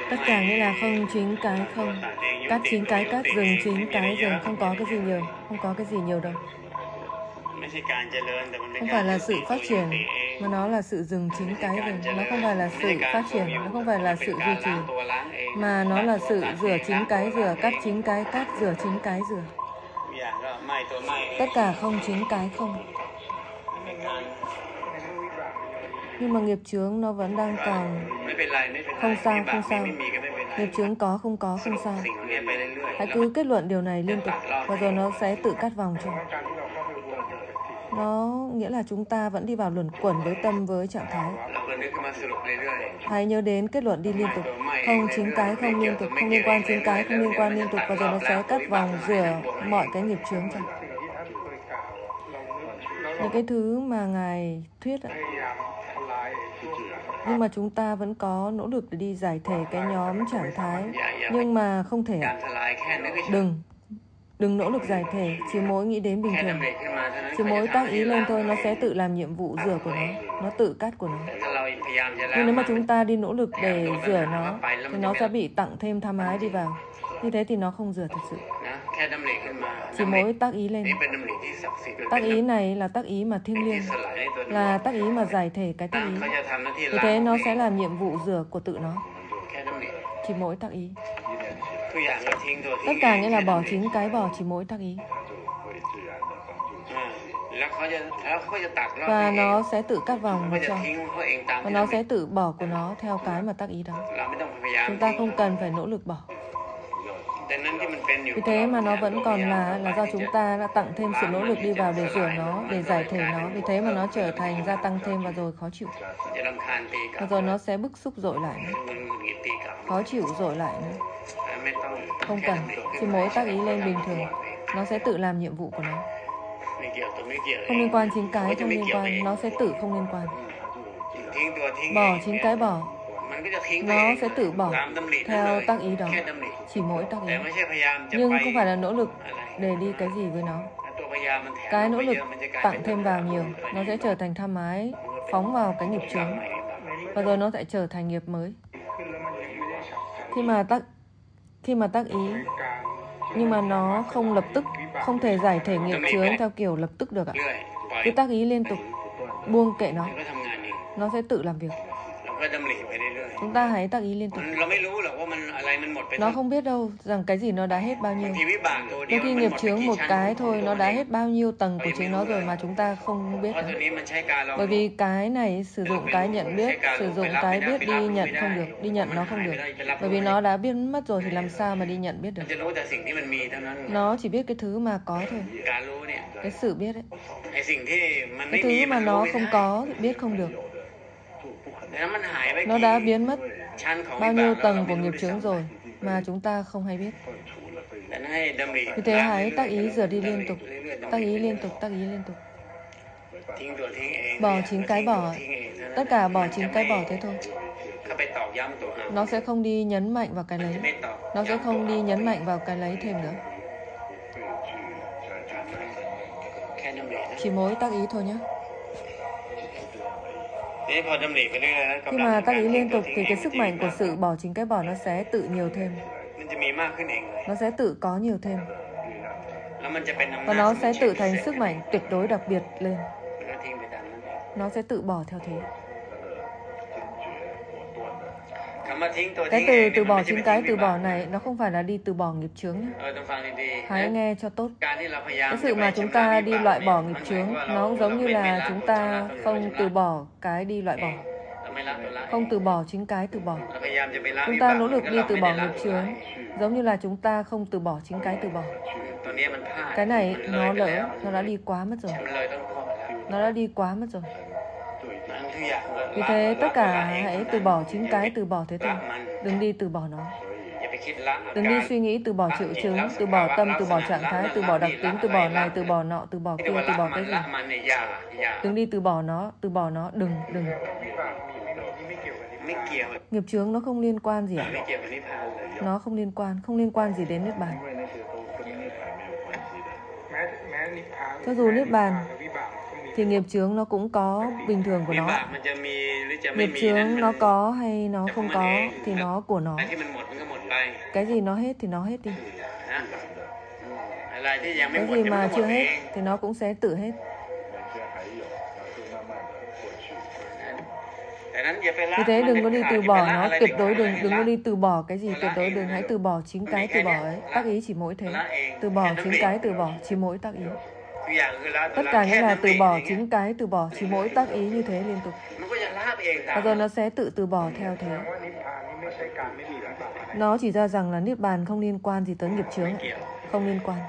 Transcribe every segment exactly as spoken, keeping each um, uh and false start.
Tất cả nghĩa là không chính cái không. Cắt chính cái cắt, dừng chính cái dừng. Không có cái gì nhiều. Không có cái gì nhiều đâu. Không phải là sự phát triển, mà nó là sự dừng chính cái dừng. Nó không phải là sự phát triển, nó không phải là sự duy trì, mà nó là sự rửa chính cái rửa, cắt chính cái cắt, rửa chính cái rửa. Tất cả không chính cái không. Nhưng mà nghiệp chướng nó vẫn đang còn. Không sao, không sao. Nghiệp chướng có, không có, không sao. Hãy cứ kết luận điều này liên tục, và rồi nó sẽ tự cắt vòng cho. Nó nghĩa là chúng ta vẫn đi vào luẩn quẩn với tâm, với trạng thái. Hãy nhớ đến kết luận đi liên tục. Không chính cái không liên tục, không liên quan chính cái không liên quan liên tục, và rồi nó sẽ cắt vòng rửa mọi cái nghiệp chướng cho. Những cái thứ mà Ngài thuyết ạ. Nhưng mà chúng ta vẫn có nỗ lực để đi giải thể cái nhóm trạng thái. Nhưng mà không thể ạ. Đừng. Đừng nỗ lực giải thể. Chỉ mỗi nghĩ đến bình thường. Chỉ mỗi tác ý lên thôi, nó sẽ tự làm nhiệm vụ rửa của nó. Nó tự cắt của nó. Nhưng nếu mà chúng ta đi nỗ lực để rửa nó, thì nó sẽ bị tặng thêm tham ái đi vào. Như thế thì nó không rửa thật sự. Chỉ mỗi tác ý lên. Tác ý này là tác ý mà thiêng liêng, là tác ý mà giải thể cái tác ý. Vì thế nó sẽ làm nhiệm vụ rửa của tự nó. Chỉ mỗi tác ý. Tất cả nghĩa là bỏ chính cái bỏ, chỉ mỗi tác ý. Và nó sẽ tự cắt vòng nó cho. Và nó sẽ tự bỏ của nó theo cái mà tác ý đó. Chúng ta không cần phải nỗ lực bỏ. Vì thế mà nó vẫn còn là là do chúng ta đã tặng thêm sự nỗ lực đi vào để rửa nó, để giải thể nó. Vì thế mà nó trở thành gia tăng thêm và rồi khó chịu. Và rồi nó sẽ bức xúc dội lại nữa. Khó chịu dội lại nữa. Không cần. Chỉ mỗi tác ý lên bình thường, nó sẽ tự làm nhiệm vụ của nó. Không liên quan chính cái, không liên quan. Nó sẽ tự không liên quan. Bỏ chính cái bỏ, nó sẽ tự bỏ theo tác ý đó. Chỉ mỗi tác ý. Nhưng không phải là nỗ lực để đi cái gì với nó. Cái nỗ lực tặng thêm vào nhiều, nó sẽ trở thành tham ái, phóng vào cái nghiệp chướng. Và rồi nó sẽ trở thành nghiệp mới. Khi mà tác Khi mà tác ý, nhưng mà nó không lập tức, không thể giải thể nghiệp chướng theo kiểu lập tức được ạ. Cứ tác ý liên tục, buông kệ nó, nó sẽ tự làm việc. Chúng ta hãy tác ý liên tục. Nó không biết đâu rằng cái gì nó đã hết bao nhiêu. Đôi khi nghiệp chướng một cái thôi, nó đã hết bao nhiêu tầng của chính nó rồi mà chúng ta không biết đó. Bởi vì cái này sử dụng cái nhận biết, sử dụng cái biết đi nhận không được, đi nhận nó không được. Bởi vì nó đã biết mất rồi thì làm sao mà đi nhận biết được. Nó chỉ biết cái thứ mà có thôi. Cái sự biết ấy. Cái thứ mà nó không có thì biết không được. Nó đã biến mất bao nhiêu tầng của nghiệp chướng rồi mà chúng ta không hay biết. Vì thế hãy tác ý rửa đi liên tục, tác ý liên tục, tác ý liên tục. Bỏ chính cái bỏ, tất cả bỏ chính cái bỏ thế thôi. Nó sẽ không đi nhấn mạnh vào cái lấy. Nó sẽ không đi nhấn mạnh vào cái lấy thêm nữa. Chỉ mỗi tác ý thôi nhé. Khi mà tác ý liên tục thì cái sức mạnh của sự bỏ chính cái bỏ nó sẽ tự nhiều thêm. Nó sẽ tự có nhiều thêm. Và nó sẽ tự thành sức mạnh tuyệt đối đặc biệt lên. Nó sẽ tự bỏ theo thế. Cái từ từ bỏ chính cái từ bỏ này nó không phải là đi từ bỏ nghiệp chướng nhé. Hãy nghe cho tốt. Cái sự mà chúng ta đi loại bỏ nghiệp chướng nó giống như là chúng ta không từ bỏ cái đi loại bỏ. Không từ bỏ chính cái từ bỏ. Chúng ta nỗ lực đi từ bỏ nghiệp chướng giống như là chúng ta không từ bỏ chính cái từ bỏ. Cái này nó lỡ, nó đã đi quá mất rồi. Nó đã đi quá mất rồi. Vì thế tất cả hãy từ bỏ chính cái từ bỏ thế thôi. Đừng đi từ bỏ nó. Đừng đi suy nghĩ từ bỏ triệu chứng, từ bỏ tâm, từ bỏ trạng thái, từ bỏ đặc tính, từ bỏ này, từ bỏ nọ, từ bỏ kia, từ bỏ cái gì. Đừng đi từ bỏ nó, từ bỏ nó, đừng, đừng. Nghiệp chướng nó không liên quan gì ạ? Nó không liên quan, không liên quan gì đến Niết Bàn. Cho dù Niết Bàn, thì nghiệp chướng nó cũng có bình thường của nó. Nghiệp chướng nó có hay nó không có thì nó của nó. Cái gì nó hết thì nó hết đi. Cái gì mà chưa hết thì nó cũng sẽ tự hết. Vì thế đừng có đi từ bỏ nó, tuyệt đối đừng đừng có đi từ bỏ cái gì, tuyệt đối đừng hãy từ bỏ chính cái từ bỏ ấy. Tác ý chỉ mỗi thế, từ bỏ chính cái từ bỏ chỉ mỗi tác ý. Tất cả nghĩa là từ bỏ chính cái từ bỏ chỉ mỗi tác ý như thế liên tục. Và rồi nó sẽ tự từ bỏ theo thế. Nó chỉ ra rằng là niết bàn không liên quan gì tới nghiệp chướng, không liên quan.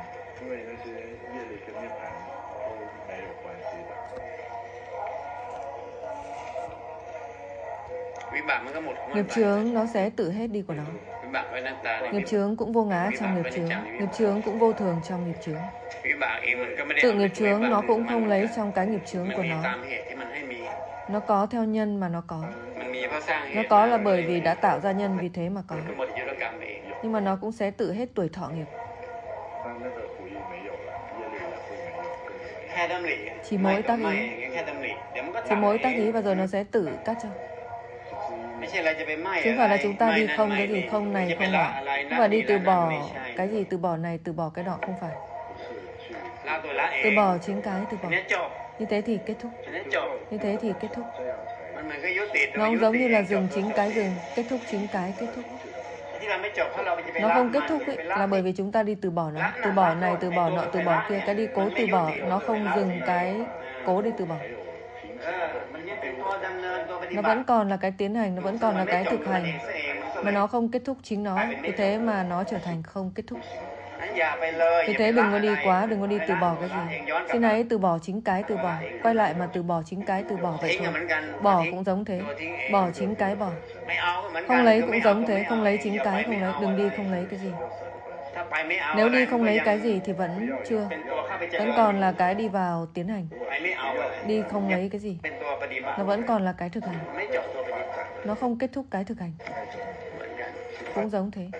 Nghiệp chướng nó sẽ tự hết đi của nó. Nghiệp chướng cũng vô ngã trong nghiệp chướng, nghiệp chướng cũng vô thường trong nghiệp chướng. Tự nghiệp chướng nó cũng không lấy trong cái nghiệp chướng của nó. Nó có theo nhân mà nó có. Nó có là bởi vì đã tạo ra nhân, vì thế mà có. Nhưng mà nó cũng sẽ tự hết tuổi thọ nghiệp. Chỉ mỗi tác ý. Chỉ mỗi tác ý và rồi nó sẽ tự cắt cho. Chứ không phải là chúng ta đi không cái gì không này không nọ. Không phải đi từ bỏ cái gì, từ bỏ này, từ bỏ cái nọ, không phải. Từ bỏ chính cái, từ bỏ. Như thế thì kết thúc. Như thế thì kết thúc. Nó không giống như là dừng chính cái dừng, kết thúc chính cái kết thúc. Nó không kết thúc ấy, là bởi vì chúng ta đi từ bỏ nó. Từ bỏ này, từ bỏ nọ, từ bỏ kia. Cái đi cố từ bỏ, nó không dừng cái cố đi từ bỏ. Nó vẫn còn là cái tiến hành, nó vẫn còn là cái thực hành. Mà nó không kết thúc chính nó. Vì thế mà nó trở thành không kết thúc. Vì thế đừng có đi quá, đừng có đi từ bỏ cái gì. Xin hãy từ bỏ chính cái từ bỏ. Quay lại mà từ bỏ chính cái từ bỏ vậy thôi. Bỏ cũng giống thế. Bỏ chính cái bỏ. Không lấy cũng giống thế. Không lấy chính cái không lấy. Đừng đi không lấy cái gì. Nếu đi không lấy cái gì thì vẫn chưa. Vẫn còn là cái đi vào tiến hành. Đi không lấy cái gì. Nó vẫn còn là cái thực hành. Nó không kết thúc cái thực hành. Cũng giống thế.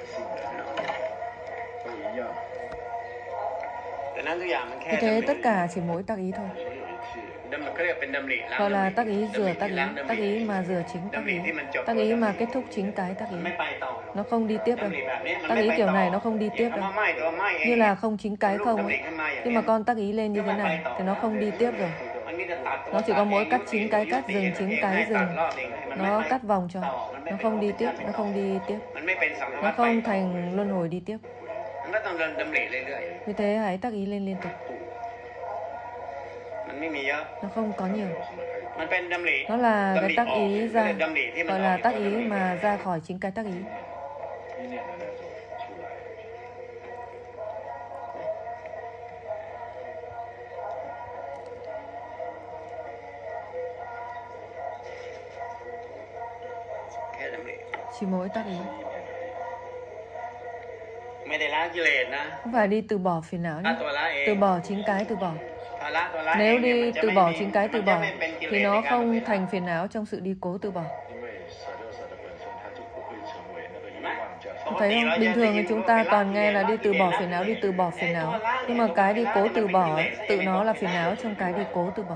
Vì thế tất cả chỉ mỗi tác ý thôi. Gọi là tác ý rửa tác ý. Tác ý mà rửa chính tác ý. Tác ý mà kết thúc chính cái tác ý. Nó không đi tiếp đâu. Tác ý kiểu này nó không đi tiếp đâu. Như là không chính cái không ấy. Khi mà con tác ý lên như thế này thì nó không đi tiếp rồi. Nó chỉ có mỗi cắt chính cái cắt, dừng chính cái dừng. Nó cắt vòng cho. Nó không đi tiếp, nó không đi tiếp. Nó không thành luân hồi đi tiếp. Vì thế hãy tác ý lên liên tục. Nó không có nhiều. Nó là cái tác ý ra, gọi là tác ý mà ra khỏi chính cái tác ý. Chỉ mỗi tác ý. Không phải đi từ bỏ phiền não nhé. Từ bỏ chính cái từ bỏ. Nếu đi từ bỏ chính cái từ bỏ thì nó không thành phiền não trong sự đi cố từ bỏ. Thấy không? Bình thường thì chúng ta toàn nghe là đi từ bỏ phiền não, đi từ bỏ phiền não. Nhưng mà cái đi cố từ bỏ ấy, tự nó là phiền não trong cái đi cố từ bỏ.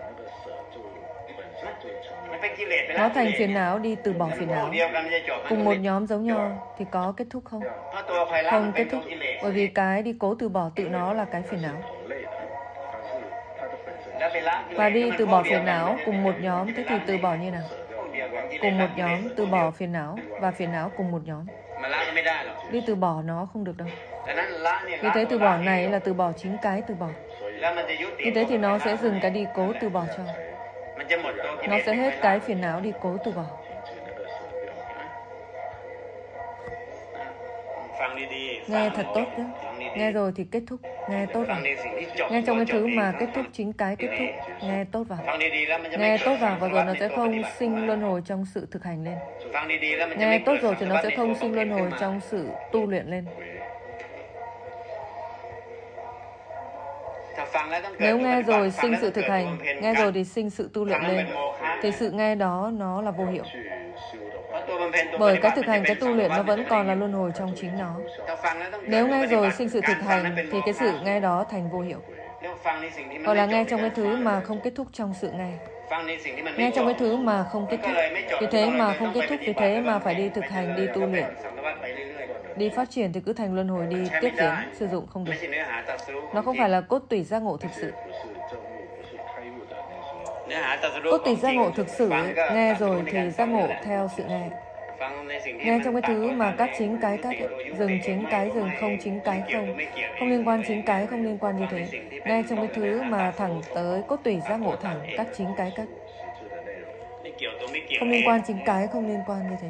Nó thành phiền não đi từ bỏ phiền não. Cùng một nhóm giống nhau thì có kết thúc không? Không kết thúc. Bởi vì cái đi cố từ bỏ tự nó là cái phiền não. Và đi từ bỏ phiền não cùng một nhóm, thế thì từ bỏ như nào? Cùng một nhóm từ bỏ phiền não và phiền não cùng một nhóm. Đi từ bỏ nó không được đâu. Vì thế từ bỏ này là từ bỏ chính cái từ bỏ. Như thế thì nó sẽ dừng cái đi cố từ bỏ cho. Nó sẽ hết cái phiền não đi cố từ bỏ. Nghe thật tốt nhé. Nghe rồi thì kết thúc. Nghe tốt vào. Nghe trong cái thứ mà kết thúc chính cái kết thúc. Nghe tốt vào. Nghe tốt vào và rồi nó sẽ không sinh luân hồi trong sự thực hành lên. Nghe tốt rồi thì nó sẽ không sinh luân hồi trong sự tu luyện lên. Nếu nghe rồi sinh sự thực hành, nghe rồi thì sinh sự tu luyện lên, thì sự nghe đó nó là vô hiệu. Bởi cái thực hành, cái tu luyện nó vẫn còn là luân hồi trong chính nó. Nếu nghe rồi sinh sự thực hành thì cái sự nghe đó thành vô hiệu. Gọi là nghe trong cái thứ mà không kết thúc trong sự nghe. Nghe trong cái thứ mà không kết thúc. Vì thế mà không kết thúc, vì thế mà phải đi thực hành, đi tu luyện. Đi phát triển thì cứ thành luân hồi đi tiếp diễn, sử dụng không được. Nó không phải là cốt tủy giác ngộ thực sự. Cốt tủy giác ngộ thực sự, nghe rồi thì giác ngộ theo sự nghe. Nghe trong cái thứ mà cắt chính cái cắt, dừng chính cái dừng, không chính cái không, không liên quan chính cái, không liên quan như thế. Nghe trong cái thứ mà thẳng tới cốt tủy giác ngộ thẳng, cắt chính cái cắt. Không liên quan chính cái, không liên quan như thế.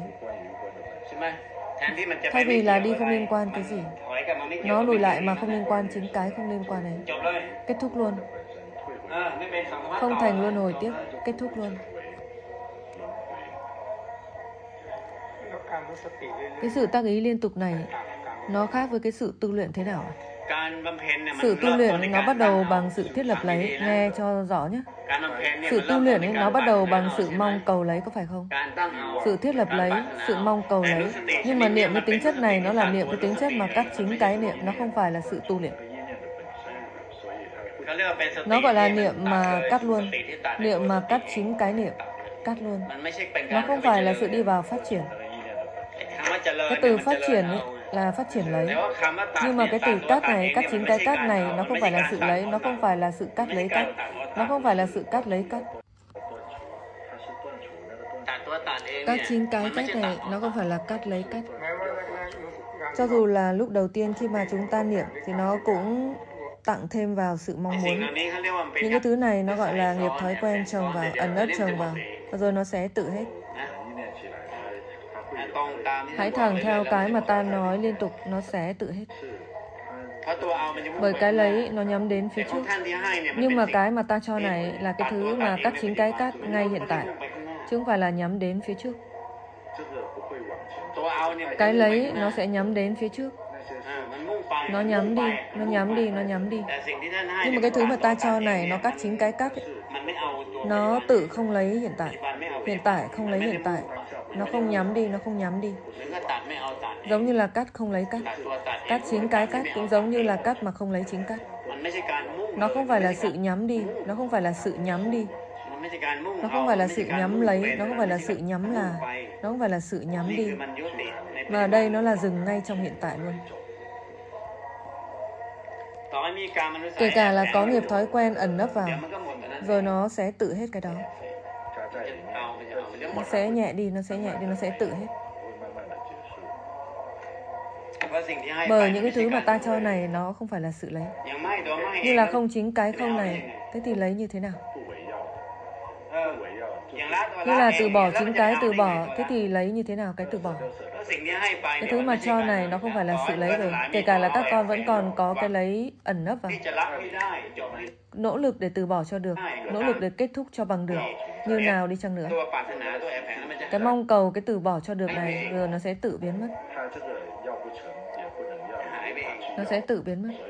Thay vì là đi không liên quan cái gì, nó lùi lại mà không liên quan chính cái, không liên quan ấy. Kết thúc luôn. Không thành luân hồi tiếp, kết thúc luôn. Cái sự tác ý liên tục này, nó khác với cái sự tu luyện thế nào? Sự tu luyện nó bắt đầu bằng sự thiết lập lấy, nghe cho rõ nhé. Sự tu luyện ấy, nó bắt đầu bằng sự mong cầu lấy, có phải không? Sự thiết lập lấy, sự mong cầu lấy. Nhưng mà niệm cái tính chất này, nó là niệm cái tính chất mà cắt chính cái niệm, nó không phải là sự tu luyện. Nó gọi là niệm mà cắt luôn, niệm mà cắt chính cái niệm, cắt luôn. Nó không phải là sự đi vào phát triển. Cái từ phát triển ấy là phát triển lấy. Nhưng mà cái từ cắt này, cắt chính cái cắt này, nó không phải là sự lấy, nó không phải là sự cắt lấy cắt. Nó không phải là sự cắt lấy cắt. Cắt chính cái cắt này, nó không phải là cắt lấy cắt. Cho dù là lúc đầu tiên khi mà chúng ta niệm thì nó cũng tặng thêm vào sự mong muốn. Những cái thứ này nó gọi là nghiệp thói quen trồng vào, ẩn ất trồng vào, và rồi nó sẽ tự hết. Hãy thẳng theo cái mà ta nói liên tục, nó sẽ tự hết. Bởi cái lấy nó nhắm đến phía trước. Nhưng mà cái mà ta cho này là cái thứ mà cắt chính cái cắt ngay hiện tại, chứ không phải là nhắm đến phía trước. Cái lấy nó sẽ nhắm đến phía trước. Nó nhắm đi, nó nhắm đi, nó nhắm đi. Nhưng mà cái thứ mà ta cho này, nó cắt chính cái cắt ấy. Nó tự không lấy hiện tại. Hiện tại không lấy hiện tại. Nó không nhắm đi, nó không nhắm đi. Giống như là cắt không lấy cắt. Cắt chính cái cắt cũng giống như là cắt mà không lấy chính cắt. Nó không phải là sự nhắm đi, nó không phải là sự nhắm đi. Nó không phải là sự nhắm lấy, nó không phải là sự nhắm là, nó không phải là sự nhắm đi. Mà ở đây nó là dừng ngay trong hiện tại luôn. Kể cả là có nghiệp thói quen ẩn nấp vào, rồi nó sẽ tự hết cái đó. Nó sẽ nhẹ đi, nó sẽ nhẹ đi, nó sẽ tự hết. Bởi những cái thứ mà ta cho này nó không phải là sự lấy. Như là không chính cái không này, thế thì lấy như thế nào? Như là từ bỏ chính cái từ bỏ, thế thì lấy như thế nào cái từ bỏ? Cái thứ mà cho này nó không phải là sự lấy rồi. Kể cả là các con vẫn còn có cái lấy ẩn nấp vào. Nỗ lực để từ bỏ cho được, nỗ lực để kết thúc cho bằng được. Như nào đi chăng nữa, cái mong cầu, cái từ bỏ cho được này, rồi nó sẽ tự biến mất. Nó sẽ tự biến mất.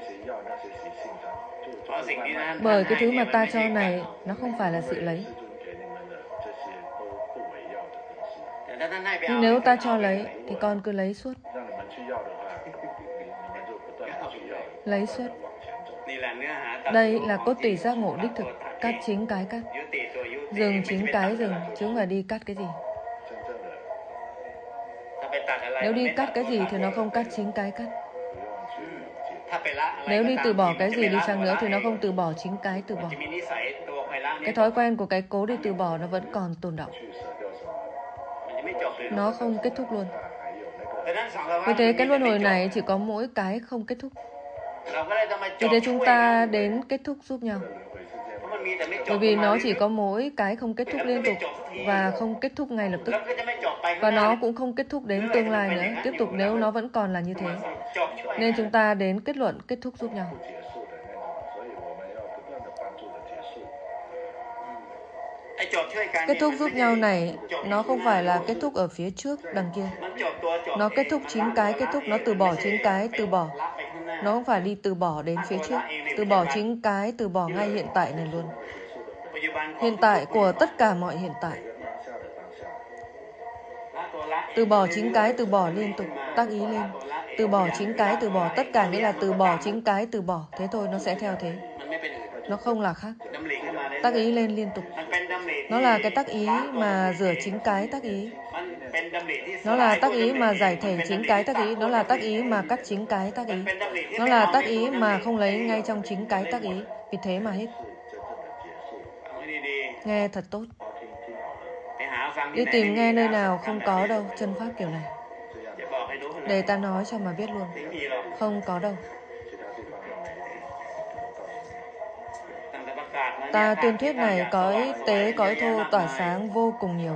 Bởi cái thứ mà ta cho này, nó không phải là sự lấy. Nhưng nếu ta cho lấy, thì con cứ lấy suốt. Lấy suốt. Đây là cốt tủy giác ngộ đích thực, cắt chính cái cắt. Dừng chính cái dừng, chứ không phải đi cắt cái gì. Nếu đi cắt cái gì thì nó không cắt chính cái cắt. Nếu đi từ bỏ cái gì đi chăng nữa thì nó không từ bỏ chính cái từ bỏ. Cái thói quen của cái cố đi từ bỏ nó vẫn còn tồn đọng. Nó không kết thúc luôn. Vì thế cái luân hồi này chỉ có mỗi cái không kết thúc. Vì thế chúng ta đến kết thúc giúp nhau. Bởi vì nó chỉ có mỗi cái không kết thúc liên tục và không kết thúc ngay lập tức. Và nó cũng không kết thúc đến tương lai nữa, tiếp tục nếu nó vẫn còn là như thế. Nên chúng ta đến kết luận kết thúc giúp nhau. Kết thúc giúp nhau này, nó không phải là kết thúc ở phía trước đằng kia. Nó kết thúc chính cái kết thúc, nó từ bỏ chính cái, từ bỏ. Nó không phải đi từ bỏ đến phía trước. Từ bỏ chính cái, từ bỏ ngay hiện tại này luôn. Hiện tại của tất cả mọi hiện tại. Từ bỏ chính cái, từ bỏ liên tục, tác ý lên. Từ bỏ chính cái, từ bỏ, tất cả nghĩa là từ bỏ chính cái, từ bỏ. Thế thôi, nó sẽ theo thế. nó không là khác. Tác ý lên liên tục. Nó là cái tác ý mà rửa chính cái tác ý. Nó là tác ý mà giải thể chính cái tác ý. Nó là tác ý mà cắt chính cái tác ý. Nó là tác ý mà không lấy ngay trong chính cái tác ý. Vì thế mà hết. Nghe thật tốt. Đi tìm nghe nơi nào không có đâu chân pháp kiểu này. Để ta nói cho mà biết luôn. Không có đâu. Ta tuyên thuyết này cõi tế cõi thô tỏa sáng vô cùng nhiều.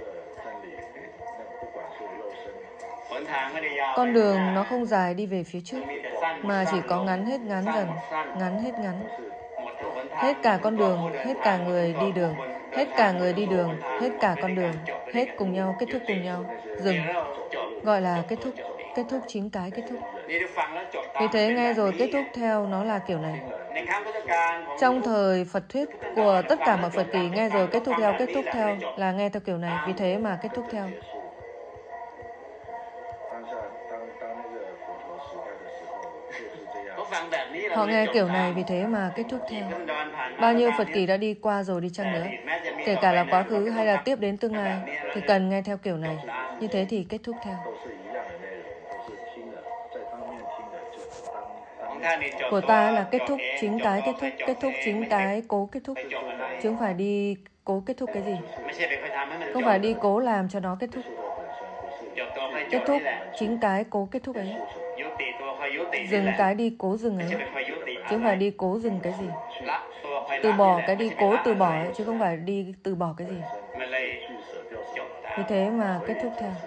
Con đường nó không dài đi về phía trước, mà chỉ có ngắn hết ngắn dần, ngắn hết ngắn. Hết cả con đường, hết cả người đi đường, hết cả người đi đường, hết cả con đường, hết cùng nhau, kết thúc cùng nhau, dừng. Gọi là kết thúc, kết thúc chính cái kết thúc. Vì thế nghe rồi kết thúc theo nó là kiểu này. Trong thời Phật thuyết của tất cả mọi Phật kỳ, nghe rồi kết thúc theo, kết thúc theo là nghe theo kiểu này. Vì thế mà kết thúc theo. Họ nghe kiểu này, vì thế mà kết thúc theo. Bao nhiêu Phật kỳ đã đi qua rồi đi chăng nữa, kể cả là quá khứ hay là tiếp đến tương lai, thì cần nghe theo kiểu này. Như thế thì kết thúc theo. Của ta là kết thúc chính cái kết thúc, kết thúc chính cái cố kết thúc, chứ không phải đi cố kết thúc cái gì. Không phải đi cố làm cho nó kết thúc. Kết thúc chính cái cố kết thúc ấy. Dừng cái đi cố dừng ấy, chứ không phải đi cố dừng cái gì. Từ bỏ cái đi cố từ bỏ ấy, chứ không phải đi từ bỏ cái gì. Vì thế mà kết thúc theo.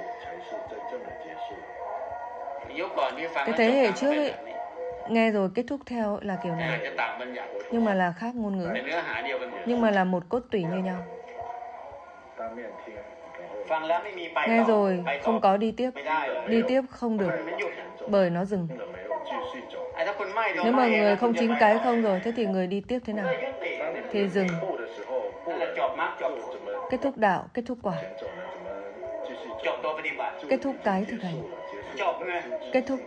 Cái thế hệ trước ấy, nghe rồi kết thúc theo là kiểu này, nhưng mà là khác ngôn ngữ, nhưng mà là một cốt tủy như nhau. Nghe rồi không có đi tiếp, đi tiếp không được, bởi nó dừng. Nếu mà người không chính cái không rồi, thế thì người đi tiếp thế nào? Thì dừng. Kết thúc đạo, kết thúc quả. Kết thúc cái thực hành. Kết thúc.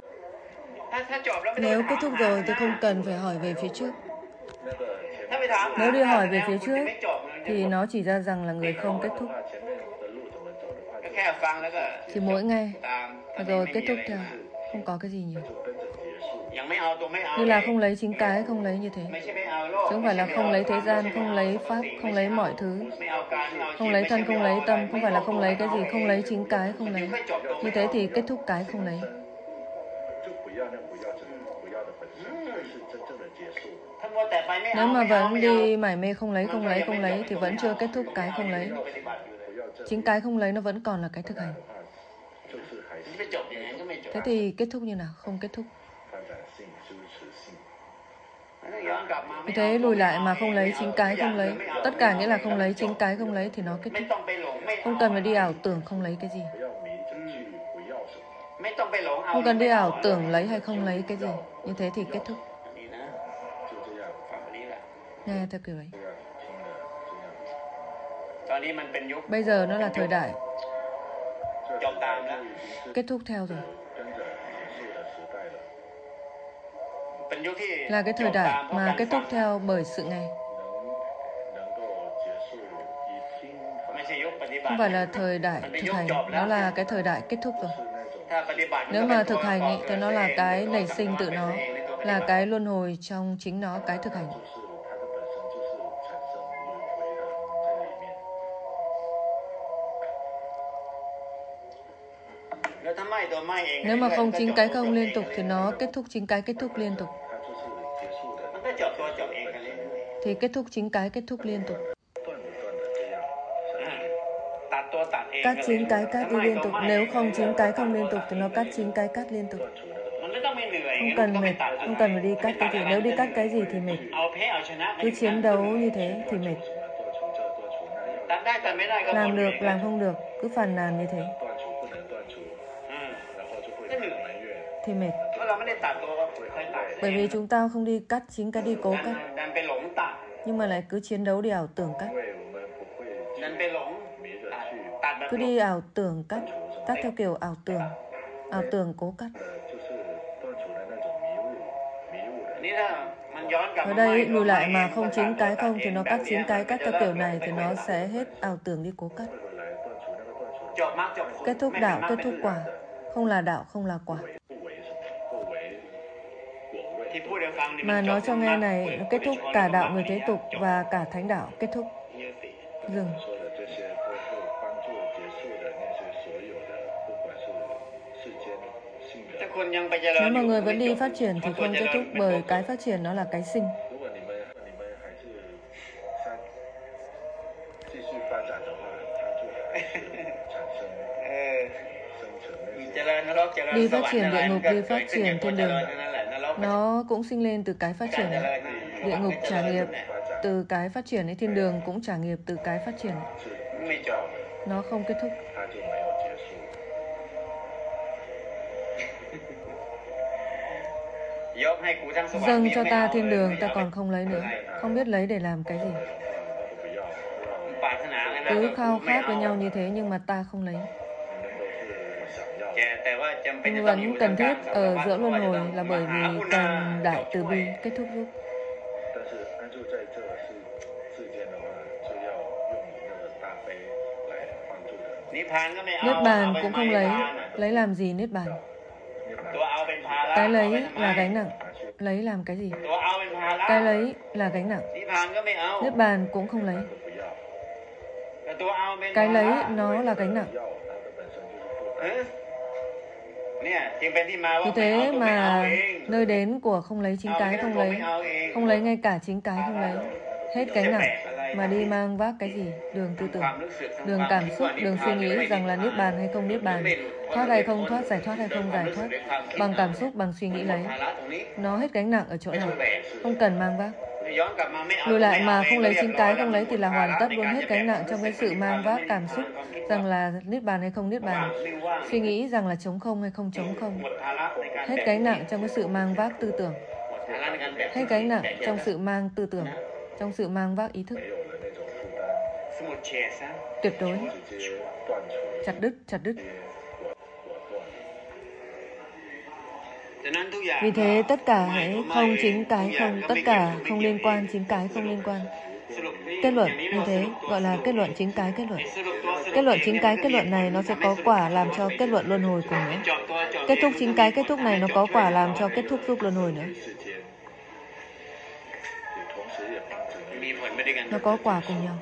Nếu kết thúc rồi thì không cần phải hỏi về phía trước. Nếu đi hỏi về phía trước thì nó chỉ ra rằng là người không kết thúc. Chỉ mỗi nghe rồi kết thúc theo, không có cái gì nhiều. Như là không lấy chính cái, không lấy như thế. Chứ không phải là không lấy thế gian, không lấy pháp, không lấy mọi thứ. Không lấy thân, không lấy tâm, không phải là không lấy cái gì, không lấy chính cái, không lấy. Như thế thì kết thúc cái không lấy. Nếu mà vẫn đi mải mê không lấy, không lấy, không lấy thì vẫn chưa kết thúc cái không lấy. Chính cái không lấy nó vẫn còn là cái thực hành. Thế thì kết thúc như nào? Không kết thúc. Vì thế lùi lại mà không lấy chính cái không lấy. Tất cả nghĩa là không lấy chính cái không lấy thì nó kết thúc. Không cần phải đi ảo tưởng không lấy cái gì. Không cần đi ảo tưởng lấy hay không lấy cái gì. Như thế thì kết thúc. Nghe theo kiểu ấy. Bây giờ nó là thời đại kết thúc theo rồi. Là cái thời đại mà kết thúc theo bởi sự nghe. Không phải là thời đại thực hành, nó là cái thời đại kết thúc rồi. Nếu mà thực hành ấy, thì nó là cái nảy sinh tự nó, là cái luân hồi trong chính nó, cái thực hành. Nếu mà không chính cái không liên tục thì nó kết thúc chính cái kết thúc liên tục. Thì kết thúc chính cái kết thúc liên tục. Cắt chính cái cắt đi liên tục. Nếu không chính cái không liên tục thì nó cắt chính cái cắt liên tục. Không cần mệt, không cần phải đi cắt cái gì. Nếu đi cắt cái gì thì mệt. Cứ chiến đấu như thế thì mệt. Làm được, làm không được, cứ phàn nàn như thế thì mệt. Bởi vì chúng ta không đi cắt chính cái đi cố cắt, nhưng mà lại cứ chiến đấu đi ảo tưởng cắt. Cứ đi ảo tưởng cắt, cắt theo kiểu ảo tưởng, ảo tưởng cố cắt. Ở đây lùi lại mà không chính cái không thì nó cắt chính cái cắt theo kiểu này thì nó sẽ hết ảo tưởng đi cố cắt. Kết thúc đạo, kết thúc quả. Không là đạo, không là quả. Mà nói cho nghe này, nó kết thúc cả đạo người thế tục và cả thánh đạo kết thúc. Dừng. Nếu mà người vẫn đi phát triển thì không kết thúc, bởi cái phát triển nó là cái sinh. Đi phát triển địa ngục, đi phát triển thiên đường, nó cũng sinh lên từ cái phát triển ấy. Địa ngục trả nghiệp từ cái phát triển ấy, thiên đường cũng trả nghiệp từ cái phát triển ấy. Nó không kết thúc. Dâng cho ta thiên đường, ta còn không lấy nữa. Không biết lấy để làm cái gì. Cứ khao khát với nhau như thế nhưng mà ta không lấy. Nhưng vẫn cần thiết ở giữa luân hồi là bởi vì cần đại từ bi kết thúc giúp. Niết bàn cũng không lấy. Lấy làm gì niết bàn? Cái lấy là gánh nặng. Lấy làm cái gì? Cái lấy là gánh nặng. Niết bàn cũng không lấy. Cái lấy nó là gánh nặng. Vì thế mà nơi đến của không lấy chính cái không lấy, không lấy ngay cả chính cái không lấy, hết gánh nặng mà đi mang vác cái gì? Đường tư tưởng, đường cảm xúc, đường suy nghĩ rằng là niết bàn hay không niết bàn, thoát hay không thoát, giải thoát hay không giải thoát, bằng cảm xúc, bằng suy nghĩ lấy. Nó hết gánh nặng ở chỗ nào, không cần mang vác. Lùi lại mà không lấy chính cái không lấy thì là hoàn tất luôn hết gánh nặng trong cái sự mang vác cảm xúc rằng là niết bàn hay không niết bàn, suy nghĩ rằng là trống không hay không trống không, hết gánh nặng trong cái sự mang vác tư tưởng, hết gánh nặng trong sự mang tư tưởng, trong sự mang vác ý thức. Tuyệt đối, chặt đứt, chặt đứt. Vì thế tất cả hãy không chính cái không, tất cả không liên quan chính cái không liên quan. Kết luận như thế gọi là kết luận chính cái kết luận. Kết luận chính cái kết luận này nó sẽ có quả làm cho kết luận luân hồi cùng nữa. Kết thúc chính cái kết thúc này nó có quả làm cho kết thúc giúp luân hồi nữa. Nó có quả cùng nhau.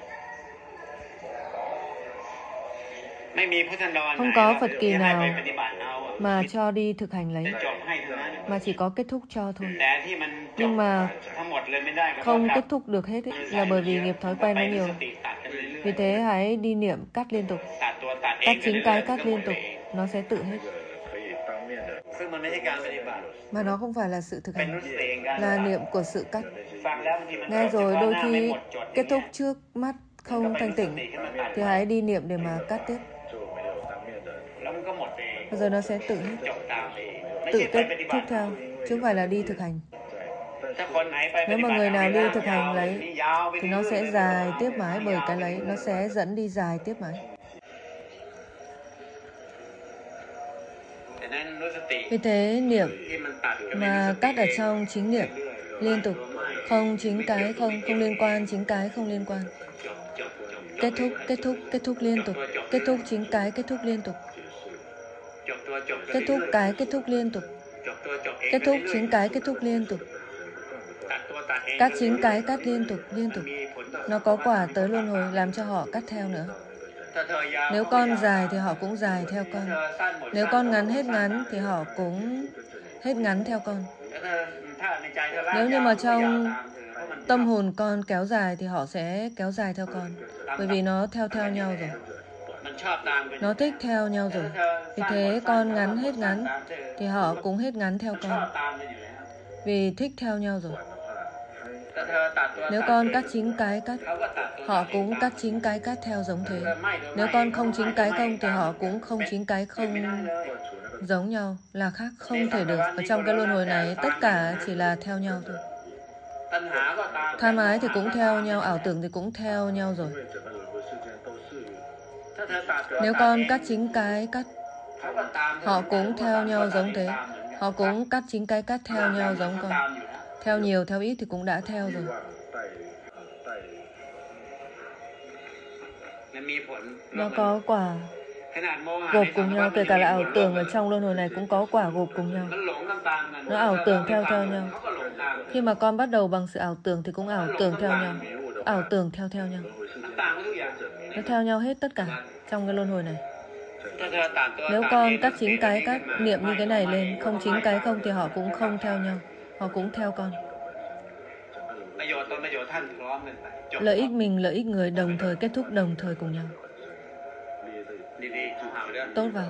Không có Phật kỳ nào mà cho đi thực hành lấy, mà chỉ có kết thúc cho thôi. Nhưng mà không kết thúc được hết ấy, là bởi vì nghiệp thói quen nó nhiều. Vì thế hãy đi niệm cắt liên tục. Cắt chính cái cắt liên tục, nó sẽ tự hết. Mà nó không phải là sự thực hành, là niệm của sự cắt. Nghe rồi đôi khi kết thúc trước mắt không thanh tịnh thì hãy đi niệm để mà cắt tiếp. Bây giờ nó sẽ tự hết, tự kết thúc theo, chứ không phải là đi thực hành. Nếu mà người nào đi thực hành lấy thì nó sẽ dài tiếp mãi, bởi cái lấy nó sẽ dẫn đi dài tiếp mãi. Vì thế niệm mà cắt ở trong chính niệm liên tục, không chính cái không, không liên quan chính cái không liên quan. Kết thúc, kết thúc, kết thúc liên tục, kết thúc chính cái kết thúc liên tục. Kết thúc cái kết thúc liên tục. Kết thúc chính cái kết thúc liên tục. Cắt chính cái cắt liên tục, liên tục. Nó có quả tới luân hồi làm cho họ cắt theo nữa. Nếu con dài thì họ cũng dài theo con. Nếu con ngắn hết ngắn thì họ cũng hết ngắn theo con. Nếu như mà trong tâm hồn con kéo dài thì họ sẽ kéo dài theo con. Bởi vì nó theo theo nhau rồi. Nó thích theo nhau rồi. Vì thế con ngắn hết ngắn thì họ cũng hết ngắn theo con. Vì thích theo nhau rồi. Nếu con cắt chính cái cắt, họ cũng cắt chính cái cắt theo giống thế. Nếu con không chính cái không thì họ cũng không chính cái không giống nhau, là khác không thể được. Ở trong cái luân hồi này tất cả chỉ là theo nhau thôi. Tham ái thì cũng theo nhau, ảo tưởng thì cũng theo nhau rồi. Nếu con cắt chính cái cắt, họ cũng theo nhau giống thế. Họ cũng cắt chính cái cắt theo nhau giống con. Theo nhiều, theo ít thì cũng đã theo rồi. Nó có quả gộp cùng nhau, kể cả là ảo tưởng ở trong luân hồi này cũng có quả gộp cùng nhau. Nó ảo tưởng theo theo nhau. Khi mà con bắt đầu bằng sự ảo tưởng thì cũng ảo tưởng theo nhau. Ảo tưởng theo theo nhau. Nó theo nhau hết tất cả trong cái luân hồi này. Nếu con cắt chính cái cắt niệm như cái này lên, không chính cái không thì họ cũng không theo nhau. Họ cũng theo con. Lợi ích mình, lợi ích người đồng thời kết thúc đồng thời cùng nhau. Tốt vào.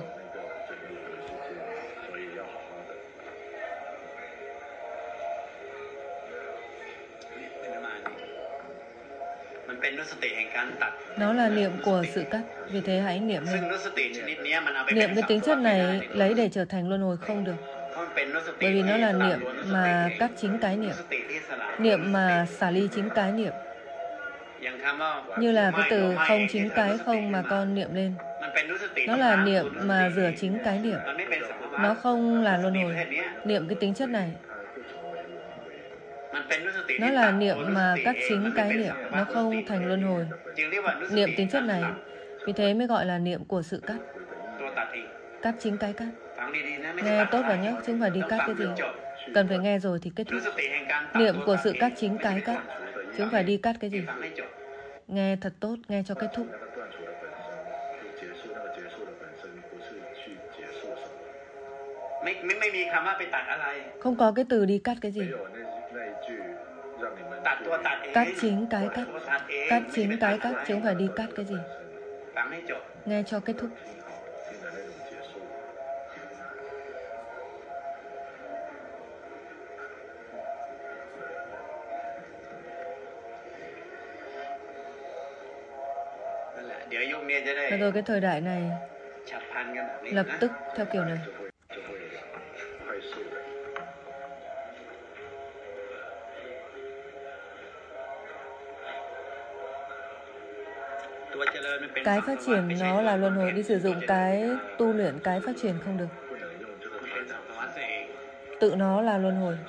Nó là niệm của sự cắt. Vì thế hãy niệm lên. Niệm cái tính chất này lấy để trở thành luân hồi không được. Bởi vì nó là niệm mà cắt chính cái niệm. Niệm mà xả ly chính cái niệm. Như là cái từ không chính cái không mà con niệm lên. Nó là niệm mà rửa chính cái niệm. Nó không là luân hồi. Niệm cái tính chất này. Nó là niệm mà cắt chính cái niệm. Nó không thành luân hồi. Niệm tính chất này. Vì thế mới gọi là niệm của sự cắt. Cắt chính cái cắt. Nghe tốt vào nhé, chứ không phải đi cắt cái gì. Cần phải nghe rồi thì kết thúc. Niệm của sự cắt chính cái cắt, chứ không phải đi cắt cái gì. Nghe thật tốt, nghe cho kết thúc. Không có cái từ đi cắt cái gì. Cắt chính cái cắt. Cắt chính cái cắt, chứ không phải đi cắt cái gì. Nghe cho kết thúc. Và rồi cái thời đại này lập tức theo kiểu này. Cái phát triển nó là luân hồi, đi sử dụng cái tu luyện cái phát triển không được. Tự nó là luân hồi.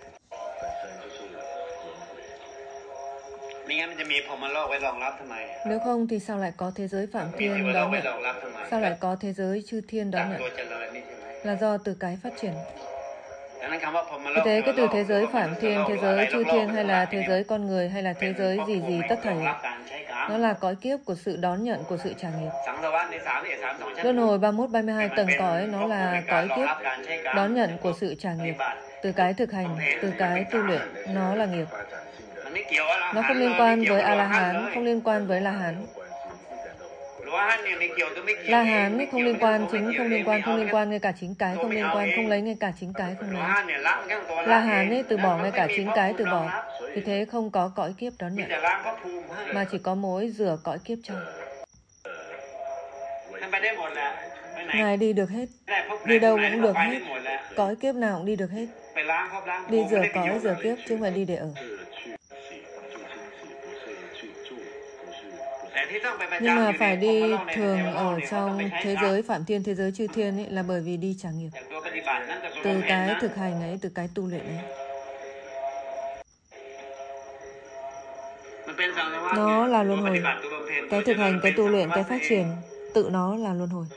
Nếu không thì sao lại có thế giới Phạm Thiên đón nhận? Sao lại có thế giới Chư Thiên đón nhận? Là do từ cái phát triển. Vì thế cái từ thế giới Phạm Thiên, thế giới Chư Thiên hay là thế giới con người hay là thế giới gì gì tất thảy, nó là cõi kiếp của sự đón nhận, của sự trả nghiệp. Luân hồi ba mươi mốt, ba mươi hai tầng cõi, nó là cõi kiếp đón nhận của sự trả nghiệp. Từ cái thực hành, từ cái tu luyện, nó là nghiệp. Nó không liên quan với A-la-hán, không liên quan với La-hán. La-hán ấy không liên quan, chính không liên quan, không liên quan ngay cả chính cái, không liên quan, không lấy ngay cả chính cái, không lấy. La-hán ấy từ bỏ ngay cả chính cái, từ bỏ. Vì thế không có cõi kiếp đón nhận, mà chỉ có mối rửa cõi kiếp cho. Ngài đi được hết, đi đâu cũng được hết, cõi kiếp nào cũng đi được hết. Đi rửa cõi, rửa kiếp, chứ không phải đi để ở. Nhưng mà phải đi thường ở trong thế giới Phạm Thiên, thế giới Chư Thiên ấy, là bởi vì đi trả nghiệp. Từ cái thực hành ấy, từ cái tu luyện ấy. Nó là luân hồi. Cái thực hành, cái tu luyện, cái phát triển, tự nó là luân hồi.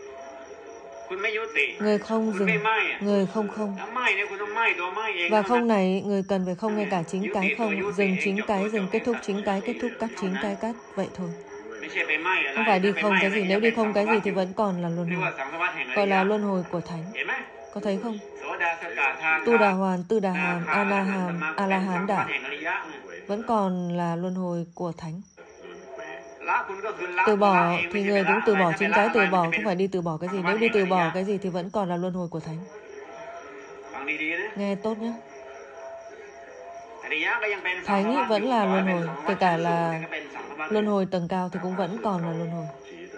Người không dừng, người không không. Và không này, người cần phải không ngay cả chính cái không. Dừng chính cái, dừng kết thúc chính cái, kết thúc cắt chính cái cắt. Vậy thôi. Không phải đi không cái gì. Nếu đi không cái gì thì vẫn còn là luân hồi. Gọi là luân hồi của Thánh. Có thấy không? Tu Đà Hoàn, Tư Đà Hàm, A-la-hàm, A-la-hán đạo. Vẫn còn là luân hồi của Thánh. Từ bỏ thì người cũng từ bỏ chính cái từ bỏ, không phải đi từ bỏ cái gì. Nếu đi từ bỏ cái gì thì vẫn còn là luân hồi của Thánh. Nghe tốt nhé. Thánh ấy vẫn là luân hồi, kể cả là luân hồi tầng cao thì cũng vẫn còn là luân hồi.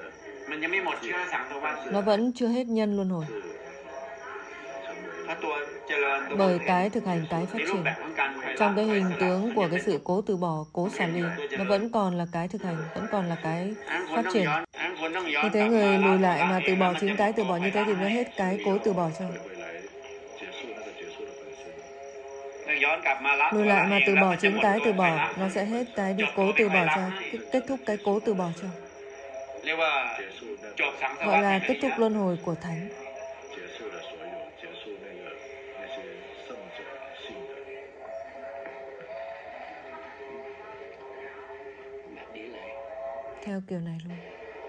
Nó vẫn chưa hết nhân luân hồi. Bởi cái thực hành, cái phát triển, trong cái hình tướng của cái sự cố từ bỏ, cố xả ly, nó vẫn còn là cái thực hành, vẫn còn là cái phát triển. Như thế người lùi lại mà từ bỏ chính cái từ bỏ như thế thì nó hết cái cố từ bỏ cho. Lùi lại mà từ bỏ chính cái từ bỏ, nó sẽ hết cái đi cố từ bỏ cho, kết thúc cái cố từ bỏ cho. Gọi là kết thúc luân hồi của Thánh. Theo kiểu này luôn.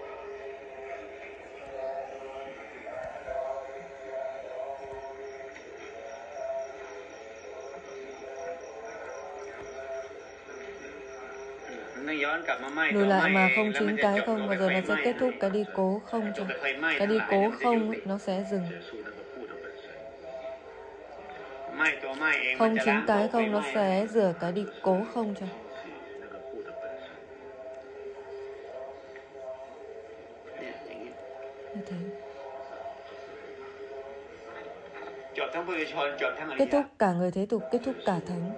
Lùi lại mà không chính cái không, và rồi nó sẽ kết thúc cái đi cố không cho. Cái đi cố không nó sẽ dừng. Không chính cái không nó sẽ rửa cái đi cố không cho. Như thế. Kết thúc cả người thế tục, kết thúc cả Thánh.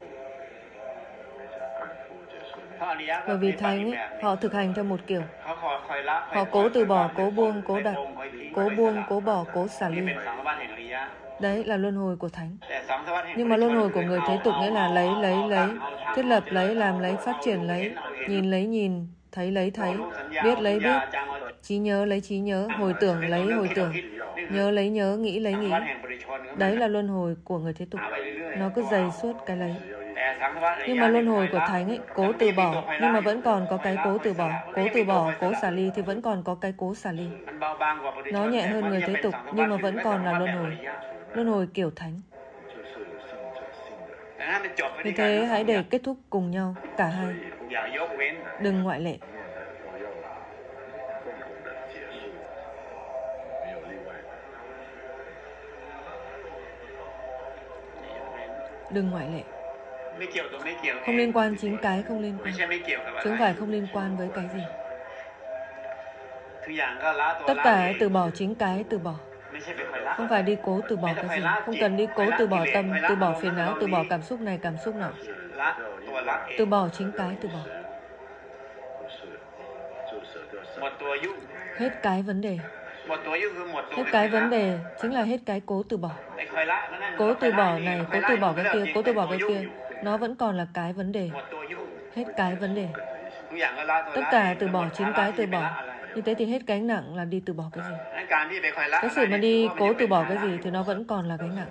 Bởi vì Thánh ấy, họ thực hành theo một kiểu. Họ cố từ bỏ, cố buông, cố đặt, cố buông, cố bỏ, cố xả ly. Đấy là luân hồi của Thánh. Nhưng mà luân hồi của người thế tục nghĩa là lấy, lấy, lấy, thiết lập lấy, làm lấy, phát triển lấy, nhìn lấy, nhìn, thấy lấy, thấy, biết lấy, biết, trí nhớ lấy, trí nhớ, hồi tưởng lấy, hồi tưởng, nhớ lấy, nhớ, nghĩ lấy, nghĩ. Đấy là luân hồi của người thế tục. Nó cứ dày suốt cái lấy. Nhưng mà luân hồi của Thánh ấy, cố từ bỏ, nhưng mà vẫn còn có cái cố từ bỏ. Cố từ bỏ, cố xả ly thì vẫn còn có cái cố xả ly. Nó nhẹ hơn người thế tục, nhưng mà vẫn còn là luân hồi. Luân hồi kiểu Thánh. Vì thế hãy để kết thúc cùng nhau, cả hai. Đừng ngoại lệ. Đừng ngoại lệ. Không liên quan chính cái, không liên quan. Chứ không phải không liên quan với cái gì. Tất cả từ bỏ chính cái, từ bỏ. Không phải đi cố từ bỏ cái gì. Không cần đi cố từ bỏ tâm, từ bỏ phiền não, từ bỏ cảm xúc này, cảm xúc nọ. Từ bỏ chính cái, từ bỏ. Hết cái vấn đề. Hết cái vấn đề chính là hết cái cố từ bỏ. Cố từ bỏ này, cố từ bỏ cái kia, cố từ bỏ cái kia. Nó vẫn còn là cái vấn đề. Hết cái vấn đề. Tất cả từ bỏ chính cái, từ bỏ. Như thế thì hết gánh nặng là đi từ bỏ cái gì. Cái sự mà đi cố từ bỏ cái gì thì nó vẫn còn là gánh nặng.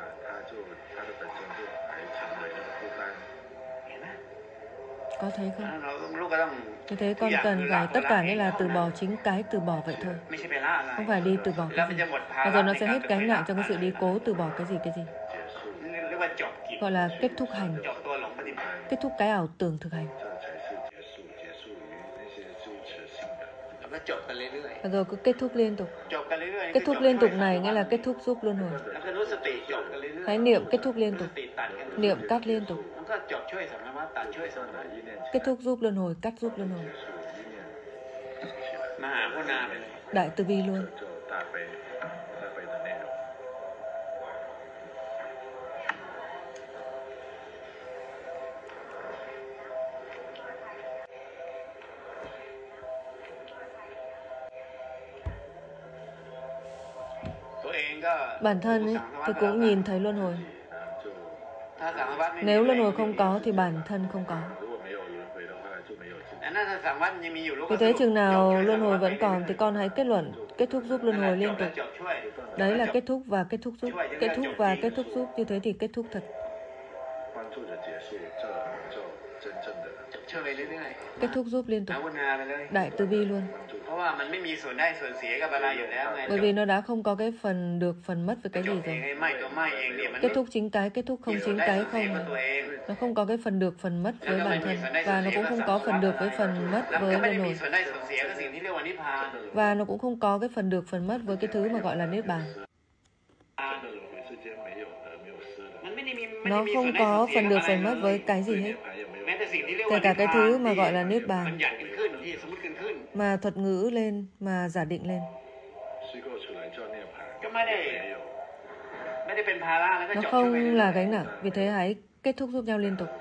Có thấy không? Như thế con cần phải tất cả nghĩa là từ bỏ chính cái, từ bỏ vậy thôi. Không phải đi từ bỏ cái gì. Và rồi nó sẽ hết gánh nặng cho cái sự đi cố từ bỏ cái gì, cái gì. Gọi là kết thúc hành. Kết thúc cái ảo tưởng thực hành. Và rồi cứ kết thúc liên tục. Kết thúc liên tục này nghĩa là kết thúc giúp luân hồi. Hãy niệm kết thúc liên tục. Niệm cắt liên tục. Kết thúc giúp luân hồi, cắt giúp luân hồi. Đại từ bi luôn. Bản thân ấy, thì cũng nhìn thấy luân hồi. Nếu luân hồi không có thì bản thân không có. Vì thế chừng nào luân hồi vẫn còn thì con hãy kết luận, kết thúc giúp luân hồi liên tục. Đấy là kết thúc và kết thúc giúp, kết thúc và kết thúc giúp, như thế thì kết thúc thật. Kết thúc giúp liên tục. Đại từ bi luôn. Bởi vì nó đã không có cái phần được phần mất với cái gì rồi. Kết thúc chính cái, kết thúc không chính cái không. Nó không có cái phần được phần mất với bản thân. Và nó cũng không có phần được với phần mất với luân hồi. Và nó cũng không có cái phần được phần mất với cái thứ mà gọi là Niết Bàn. Nó không có phần được phần mất với cái gì hết. Kể cả cái thứ mà gọi là Niết Bàn, mà thuật ngữ lên, mà giả định lên. Nó không là gánh nặng. Vì thế hãy kết thúc giúp nhau liên tục.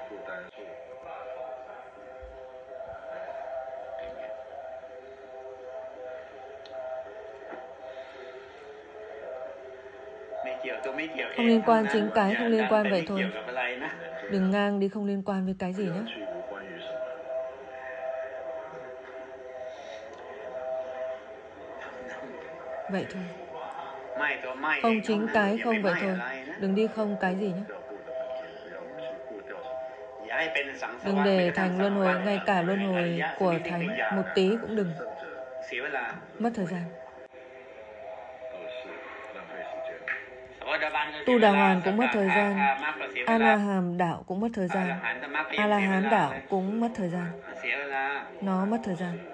Không liên quan, chính cái không liên quan vậy thôi. Đừng ngang đi không liên quan với cái gì nhé. Vậy thôi. Không chính cái không vậy thôi. Đừng đi không cái gì nhé. Đừng để thành luân hồi, ngay cả luân hồi của Thánh một tí cũng đừng. Mất thời gian. Tu Đà Hoàn cũng mất thời gian. A-la-hàm đạo cũng mất thời gian. A-la-hán đạo cũng mất thời gian. Nó mất thời gian.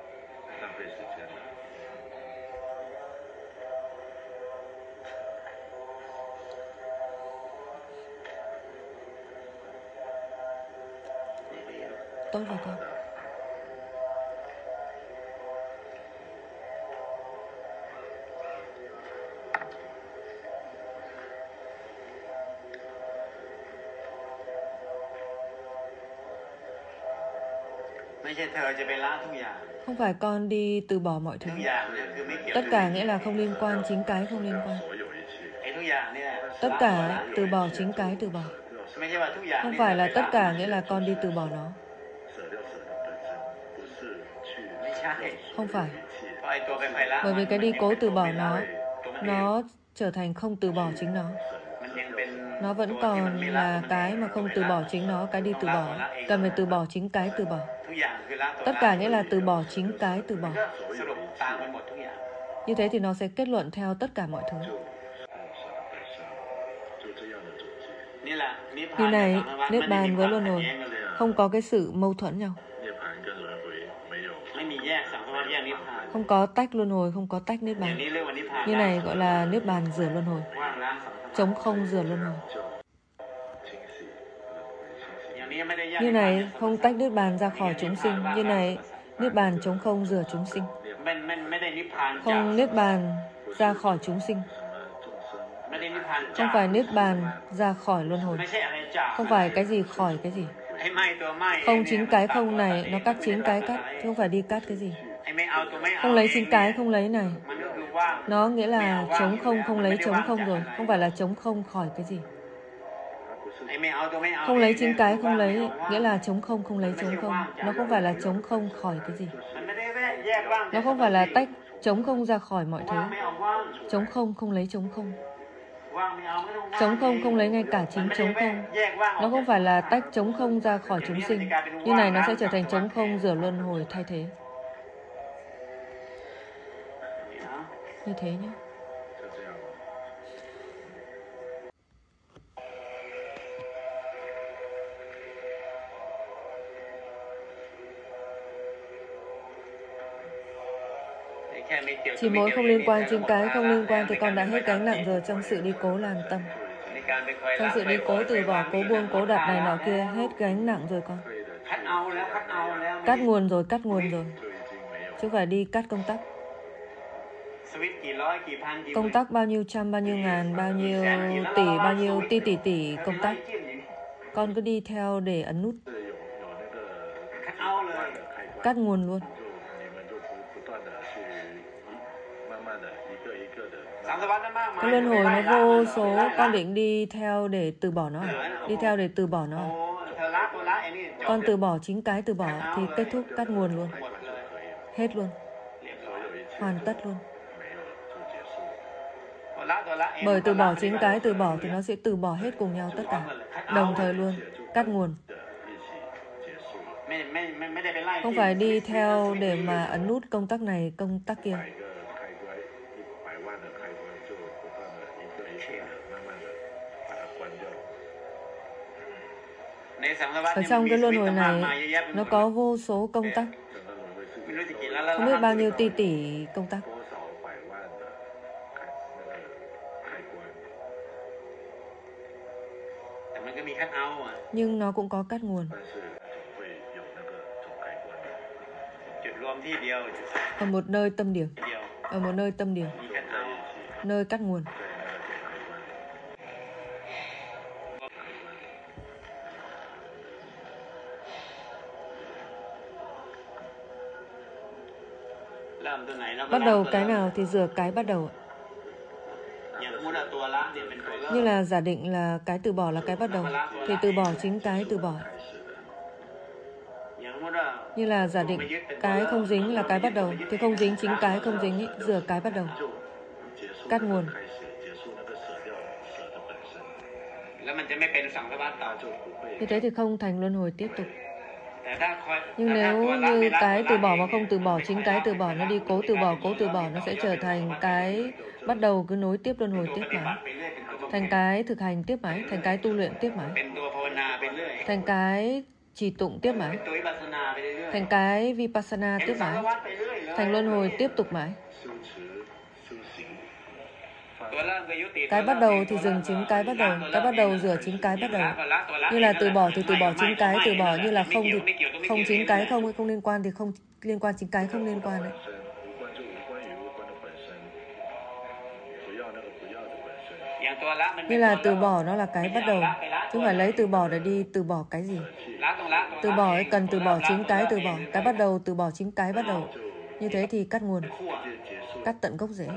Tốt rồi con. Không phải con đi từ bỏ mọi thứ. Tất cả nghĩa là không liên quan, chính cái không liên quan. Tất cả từ bỏ chính cái từ bỏ. Không phải là tất cả nghĩa là con đi từ bỏ nó. Không phải. Bởi vì cái đi cố từ bỏ nó, nó trở thành không từ bỏ chính nó. Nó vẫn còn là cái mà không từ bỏ chính nó, cái đi từ bỏ. Cần phải từ bỏ chính cái từ bỏ. Tất cả nghĩa là từ bỏ chính cái từ bỏ. Như thế thì nó sẽ kết luận theo tất cả mọi thứ. Như này, Niết Bàn với luân hồi không có cái sự mâu thuẫn nhau. Không có tách luân hồi, không có tách Niết Bàn. Như này gọi là Niết Bàn rửa luân hồi. Trống không rửa luân hồi. Như này không tách Niết Bàn ra khỏi chúng sinh. Như này Niết Bàn trống không rửa chúng sinh. Không Niết Bàn ra khỏi chúng sinh. Không phải Niết Bàn ra khỏi luân hồi. Không phải cái gì khỏi cái gì. Không chính cái không này, nó cắt chính cái cắt, chứ không phải đi cắt cái gì. Không lấy chính cái, không lấy này. Nó nghĩa là trống không, không lấy trống không rồi. Không phải là trống không khỏi cái gì. Không lấy chính cái, không lấy, nghĩa là trống không, không lấy trống không. Nó không phải là trống không khỏi cái gì. Nó không phải là tách trống không ra khỏi mọi thứ. Trống không, không lấy trống không. Trống không, không lấy ngay cả chính trống không. Nó không phải là tách trống không ra khỏi chúng sinh. Như này nó sẽ trở thành trống không rửa luân hồi thay thế. Như thế nhé. Chỉ mỗi không liên quan chính cái không liên quan thì con đã hết gánh nặng rồi trong sự đi cố làm tâm. Trong sự đi cố từ bỏ, cố buông, cố đặt này nọ kia, hết gánh nặng rồi con. Cắt nguồn rồi, cắt nguồn rồi. Chứ phải đi cắt công tắc. Công tắc bao nhiêu trăm, bao nhiêu ngàn, bao nhiêu tỷ, bao nhiêu tỷ tỷ tỷ công tắc. Con cứ đi theo để ấn nút. Cắt nguồn luôn. Cái luân hồi nó vô số, con định đi theo để từ bỏ nó. Đi theo để từ bỏ nó. Con từ bỏ chính cái từ bỏ thì kết thúc cắt nguồn luôn. Hết luôn. Hoàn tất luôn. Bởi từ bỏ chính cái từ bỏ thì nó sẽ từ bỏ hết cùng nhau tất cả. Đồng thời luôn. Cắt nguồn. Không phải đi theo để mà ấn nút công tắc này, công tắc kia. Ở trong cái luân hồi này, nó có vô số công tắc. Không biết bao nhiêu tỷ tỷ công tắc. Nhưng nó cũng có cắt nguồn. Ở một nơi tâm điểm. Ở một nơi tâm điểm. Nơi cắt nguồn. Bắt đầu cái nào thì rửa cái bắt đầu. Như là giả định là cái từ bỏ là cái bắt đầu, thì từ bỏ chính cái từ bỏ. Như là giả định cái không dính là cái bắt đầu, thì không dính chính cái không dính ấy, rửa cái bắt đầu, cắt nguồn. Như thế thì không thành luân hồi tiếp tục. Nhưng nếu như cái từ bỏ mà không từ bỏ chính cái từ bỏ, nó đi cố từ bỏ, cố từ bỏ, nó sẽ trở thành cái bắt đầu cứ nối tiếp luân hồi tiếp mãi, thành cái thực hành tiếp mãi, thành cái tu luyện tiếp mãi, thành cái trì tụng tiếp mãi, thành cái vipassana tiếp mãi, thành luân hồi tiếp tục mãi. Cái bắt đầu thì dừng chính cái bắt đầu, cái bắt đầu rửa chính cái bắt đầu. Như là từ bỏ thì từ bỏ chính cái từ bỏ, như là không thì không chính cái không, không liên quan thì không liên quan chính cái không liên quan đấy. Như là từ bỏ nó là cái bắt đầu, chứ không phải lấy từ bỏ để đi từ bỏ cái gì. Từ bỏ ấy cần từ bỏ chính cái từ bỏ, cái bắt đầu từ bỏ chính cái bắt đầu. Như thế thì cắt nguồn, cắt tận gốc rễ.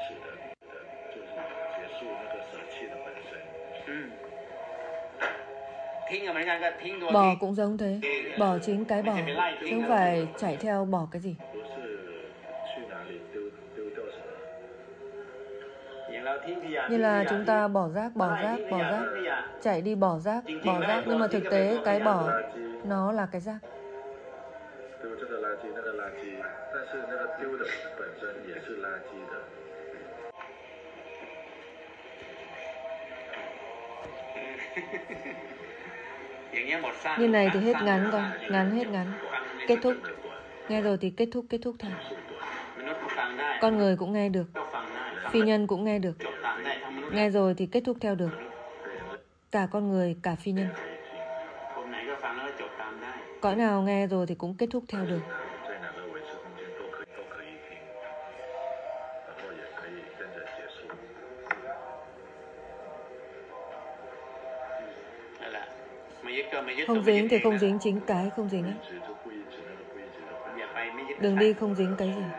Bỏ cũng giống thế, bỏ chính cái bỏ, chứ không phải chạy theo bỏ cái gì. Như là chúng ta bỏ rác, bỏ rác, bỏ rác, chạy đi bỏ rác, bỏ rác, nhưng mà thực tế cái bỏ nó là cái rác. Như này thì hết ngắn con, ngắn hết ngắn, kết thúc. Nghe rồi thì kết thúc, kết thúc thôi. Con người cũng nghe được, phi nhân cũng nghe được. Nghe rồi thì kết thúc theo được. Cả con người, cả phi nhân. Cõi nào nghe rồi thì cũng kết thúc theo được. Không dính thì không dính chính cái không dính ấy. Đừng đi không dính cái gì.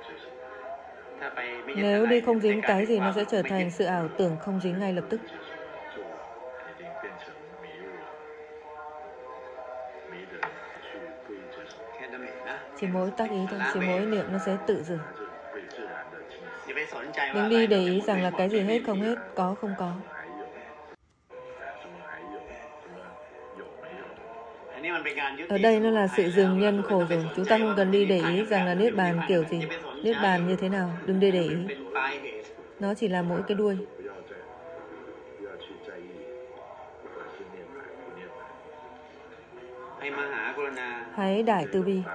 Nếu đi không dính cái gì, nó sẽ trở thành sự ảo tưởng không dính ngay lập tức. Chỉ mỗi tác ý thôi, chỉ mỗi niệm nó sẽ tự dừng. Đừng đi để ý rằng là cái gì hết không hết, có không có. Ở đây nó là sự dừng nhân khổ rồi. Chúng ta không cần đi để ý rằng là Niết Bàn kiểu gì, Niết Bàn như thế nào. Đừng đi để ý. Nó chỉ là mỗi cái đuôi. Hãy đại từ bi.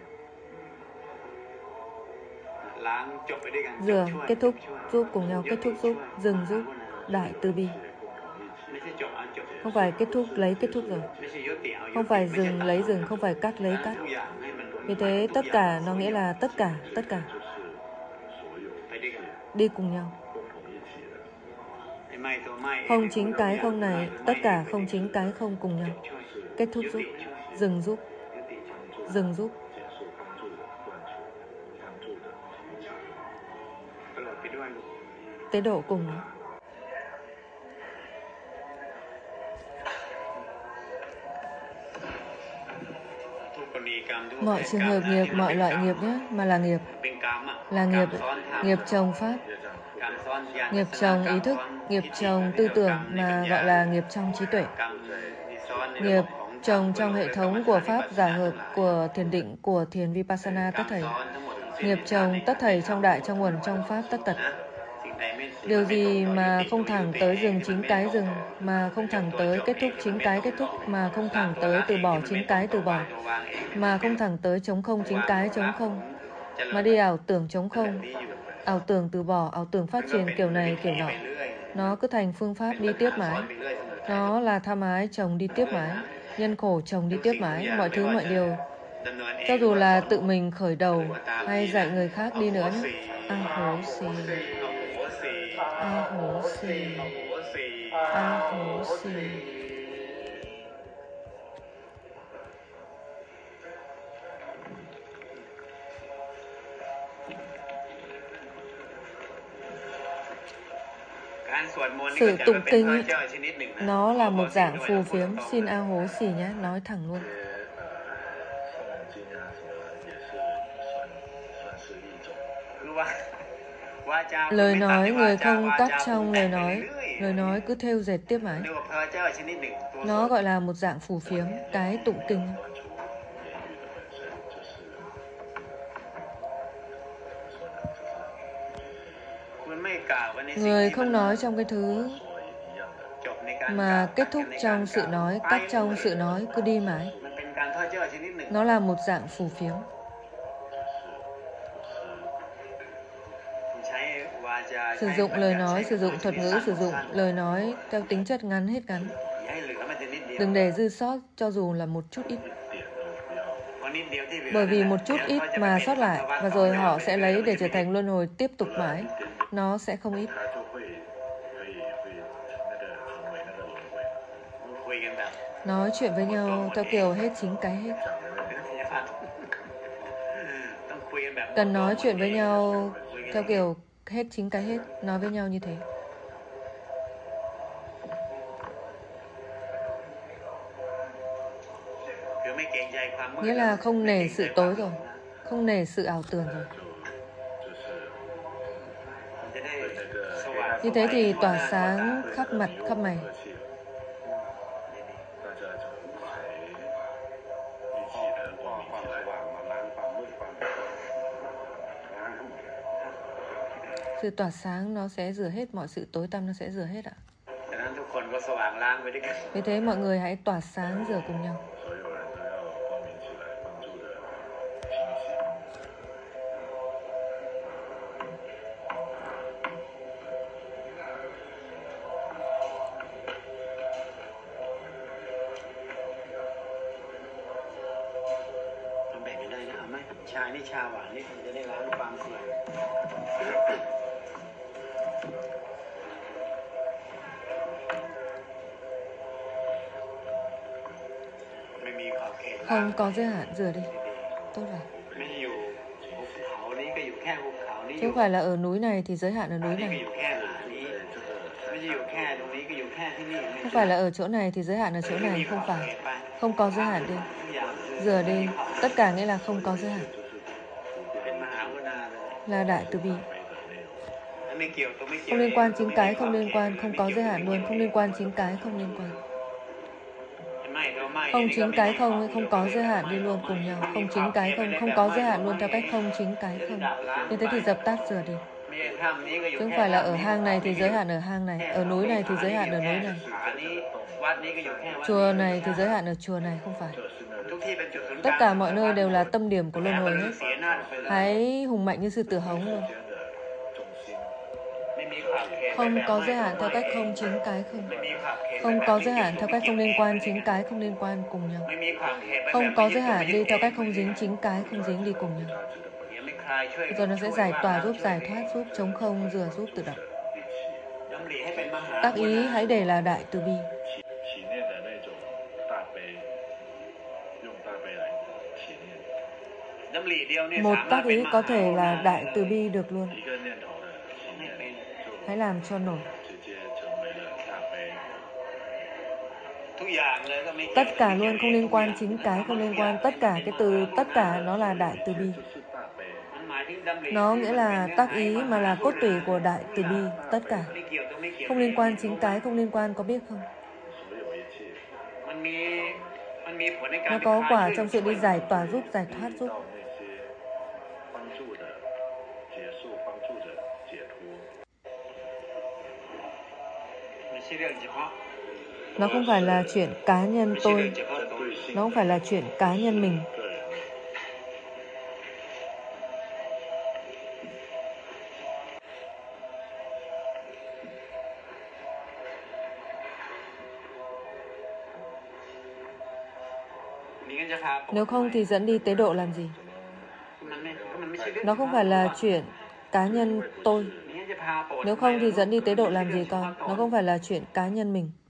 Rửa, kết thúc, giúp cùng nhau, kết thúc giúp, dừng giúp, đại từ bi. Không phải kết thúc lấy kết thúc rồi. Không phải dừng lấy dừng, không phải cắt lấy cắt. Vì thế tất cả nó nghĩa là tất cả, tất cả. Đi cùng nhau. Không chính cái không này, tất cả không chính cái không cùng nhau. Kết thúc giúp, dừng giúp, dừng giúp. Tế độ cùng nó. Mọi trường hợp nghiệp, mọi loại nghiệp nhé, mà là nghiệp. Là nghiệp, nghiệp trồng pháp, nghiệp trồng ý thức, nghiệp trồng tư tưởng mà gọi là nghiệp trong trí tuệ. Nghiệp trồng trong hệ thống của pháp giả hợp, của thiền định, của thiền vipassana tất thảy. Nghiệp trồng tất thảy trong đại, trong nguồn, trong pháp tất tật. Điều gì mà không thẳng tới dừng chính cái dừng, mà không thẳng tới kết thúc chính cái kết thúc, mà không thẳng tới từ bỏ chính cái từ bỏ, mà không thẳng tới chống không chính cái chống không, mà đi ảo tưởng chống không, ảo tưởng từ bỏ, ảo tưởng phát triển kiểu này kiểu nọ. Nó cứ thành phương pháp đi tiếp mãi. Nó là tham ái chồng đi tiếp mãi, nhân khổ chồng đi tiếp mãi, mọi thứ mọi điều. Cho dù là tự mình khởi đầu hay dạy người khác đi nữa nhé. A hố xì, a hố xì, a hố xì. Sự tụng kinh nó là một dạng phù phiếm. Xin A Hố xì nhé, nói thẳng luôn. Lời nói người không cắt trong lời nói, lời nói cứ thêu dệt tiếp mãi. Nó gọi là một dạng phù phiếm, cái tụng kinh. Người không nói trong cái thứ mà kết thúc trong sự nói, cắt trong sự nói, cứ đi mãi. Nó là một dạng phù phiếm. Sử dụng lời nói, sử dụng thuật ngữ, sử dụng lời nói theo tính chất ngắn hết ngắn. Đừng để dư sót cho dù là một chút ít. Bởi vì một chút ít mà sót lại, và rồi họ sẽ lấy để trở thành luân hồi tiếp tục mãi. Nó sẽ không ít. Nói chuyện với nhau theo kiểu hết chính cái hết. Cần nói chuyện với nhau theo kiểu hết chính cái hết. Nói với nhau như thế. Nghĩa là không nể sự tối rồi, không nể sự ảo tưởng rồi. Như thế thì tỏa sáng khắp mặt, khắp mày. Sự tỏa sáng nó sẽ rửa hết mọi sự tối tăm, nó sẽ rửa hết ạ. Vì thế mọi người hãy tỏa sáng rửa cùng nhau. Không có giới hạn, rửa đi. Tốt rồi. Chứ không phải là ở núi này thì giới hạn ở núi này. Không phải là ở chỗ này thì giới hạn ở chỗ này. Không phải. Không có giới hạn đi. Rửa đi. Tất cả nghĩa là không có giới hạn. Là đại từ bi. Không liên quan chính cái, không liên quan, không có giới hạn luôn. Không liên quan chính cái, không liên quan. Không chính cái không hay không có giới hạn đi luôn cùng nhau. Không chính cái không, không có giới hạn luôn theo cách không chính cái không. Như thế thì dập tắt rửa đi. Chứ không phải là ở hang này thì giới hạn ở hang này, ở núi này thì giới hạn ở núi này, chùa này thì giới hạn ở chùa này, không phải. Tất cả mọi nơi đều là tâm điểm của luân hồi hết. Hãy hùng mạnh như sư tử hống luôn. Không có giới hạn theo cách không chính cái không. Không có giới hạn theo cách không liên quan chính cái không liên quan cùng nhau. Không có giới hạn đi theo cách không dính chính cái không dính đi cùng nhau. Rồi nó sẽ giải tỏa giúp, giải thoát giúp, chống không, rửa giúp tự động. Tác ý hãy để là đại từ bi. Một tác ý có thể là đại từ bi được luôn. Hãy làm cho nổi. Tất cả luôn, không liên quan chính cái, không liên quan. Tất cả, cái từ tất cả nó là đại từ bi. Nó nghĩa là tác ý mà là cốt tủy của đại từ bi. Tất cả. Không liên quan chính cái, không liên quan, có biết không? Nó có quả trong sự đi giải tỏa giúp, giải thoát giúp. Nó không phải là chuyện cá nhân tôi. Nó không phải là chuyện cá nhân mình. Nếu không thì dẫn đi tế độ làm gì? Nó không phải là chuyện cá nhân tôi. Nếu không thì dẫn đi tế độ làm gì con? Nó không phải là chuyện cá nhân mình.